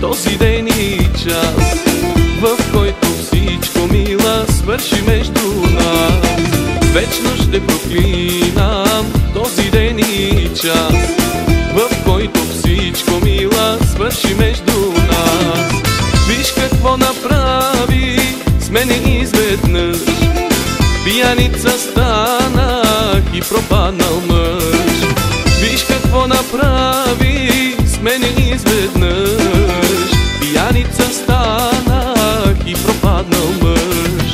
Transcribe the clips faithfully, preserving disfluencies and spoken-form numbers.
този ден и час, в който всичко, мила, свърши между нас. Вечно ще проклинам този ден и час, в който всичко, мила, свърши между нас. Виж какво направи с мене изведнъж, пияница станах и пропаднал мъж. Виж какво направи с мене изведнъж, пияница станах и пропаднал мъж.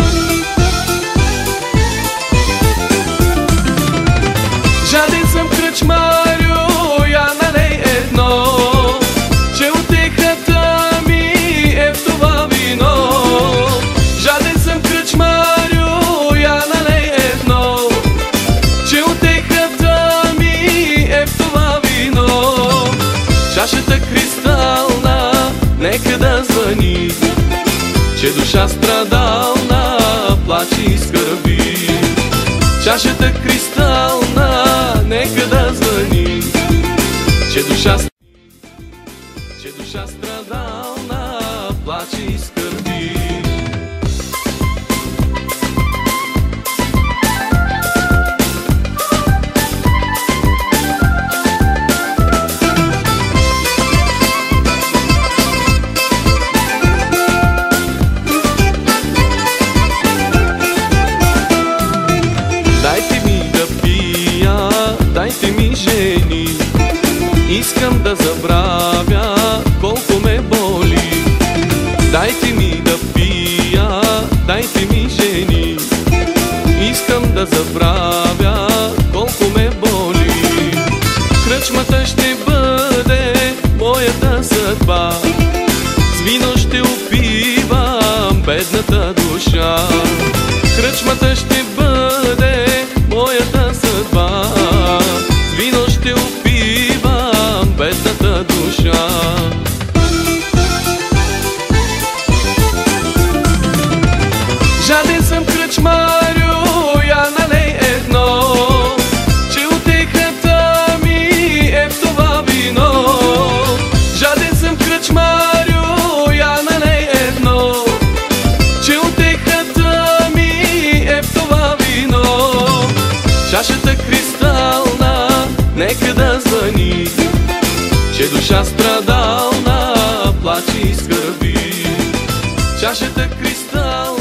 Жаден съм, кръчмарю, я налей едно, че утехата ми е в това вино. Жаден съм, кръчмарю, я налей едно, че утехата ми е в това вино. Чашата кристална нека да звъни, че душа страдална плаче и скърби. Чашата кристална нека да звъни, че душа, че душа страдална плаче и скърби. Дайте ми жени, искам да забравя колко ме боли. Дайте ми да пия, дайте ми жени, искам да забравя колко ме боли. Кръчмата ще бъде моята съдба, с вино ще опивам бедната душа. Кръчмата ще бъде моята съдба, с вино ще опивам бедната душа. Жаден съм, кръчмарю, я налей едно, че утехата ми е в това вино. Жаден съм, кръчмарю, я налей едно, че утехата ми е в това вино. Чашата кристална нека да звъни, че душа страдална плаче и скърби. Чашата кристална